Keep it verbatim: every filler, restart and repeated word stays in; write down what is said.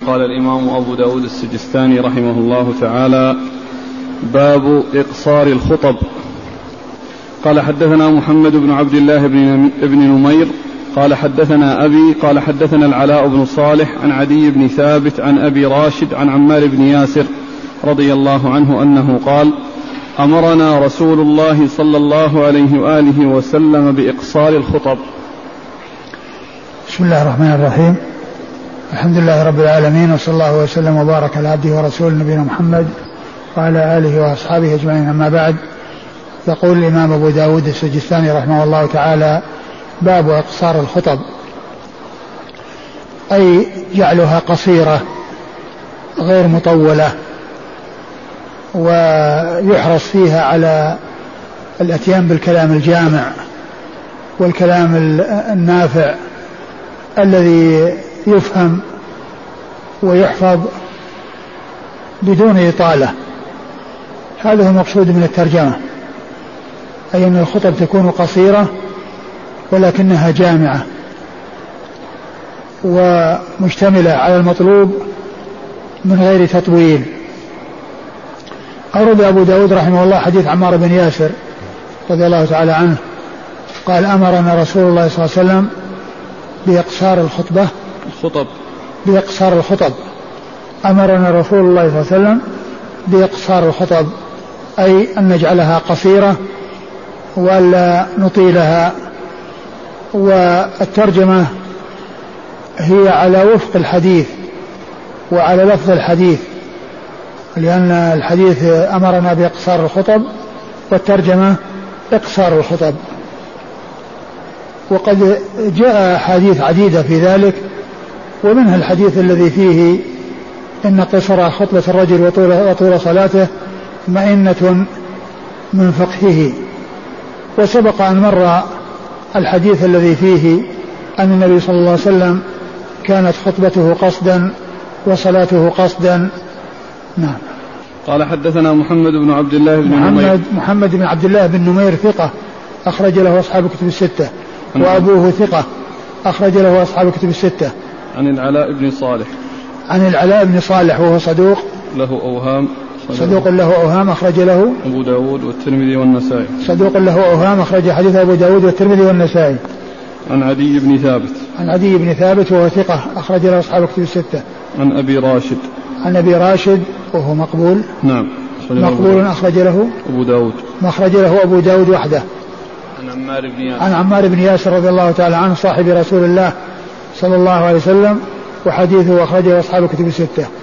قال الإمام أبو داود السجستاني رحمه الله تعالى: باب إقصار الخطب. قال حدثنا محمد بن عبد الله بن نمير قال حدثنا أبي قال حدثنا العلاء بن صالح عن عدي بن ثابت عن أبي راشد عن عمار بن ياسر رضي الله عنه أنه قال: أمرنا رسول الله صلى الله عليه وآله وسلم بإقصار الخطب. بسم الله الرحمن الرحيم. الحمد لله رب العالمين، وصلى الله وسلم وبارك على عبده ورسوله نبينا محمد وعلى آله وأصحابه أجمعين، أما بعد. يقول الإمام أبو داود السجستاني رحمه الله تعالى: باب إقصار الخطب، أي جعلها قصيرة غير مطولة، ويحرص فيها على الاتيان بالكلام الجامع والكلام النافع الذي يفهم ويحفظ بدون إطالة. هذا هو المقصود من الترجمة، أي أن الخطب تكون قصيرة ولكنها جامعة ومشتملة على المطلوب من غير تطويل. أورد أبو داود رحمه الله حديث عمار بن ياسر رضي الله تعالى عنه قال: أمرنا رسول الله صلى الله عليه وسلم بإقصار الخطبة الخطب بإقصار الخطب أمرنا رسول الله صلى الله عليه وسلم بإقصار الخطب، أي أن نجعلها قصيرة ولا نطيلها. والترجمة هي على وفق الحديث وعلى لفظ الحديث، لأن الحديث أمرنا بإقصار الخطب والترجمة إقصار الخطب. وقد جاء حديث عديدة في ذلك، ومنها الحديث الذي فيه إن قصر خطبة الرجل وطول, وطول صلاته مئنة من فقهه. وسبق أن مر الحديث الذي فيه أن النبي صلى الله عليه وسلم كانت خطبته قصدا وصلاته قصدا. نعم. قال حدثنا محمد بن عبد الله بن محمد نمير محمد بن عبد الله بن نمير ثقة أخرج له أصحاب الكتب الستة، وأبوه ثقة أخرج له أصحاب الكتب الستة. عن العلاء بن صالح عن العلاء بن صالح وهو صدوق له أوهام صدوق له أوهام أخرج له أبو داود والترمذي والنسائي. صدوق له أوهام أخرج حديث أبو داود والترمذي والنسائي. عن عدي بن ثابت عن عدي بن ثابت وهو ثقة أخرج له أصحاب الكتب الستة. عن أبي راشد عن أبي راشد وهو مقبول نعم مقبول أخرج له أبو داود أخرج له أبو داود وحده. عن عمار بن ياسر عن عمار بن ياسر رضي الله تعالى عنه صاحب رسول الله صلى الله عليه وسلم، وحديثه أخرجه أصحاب الكتب الستة.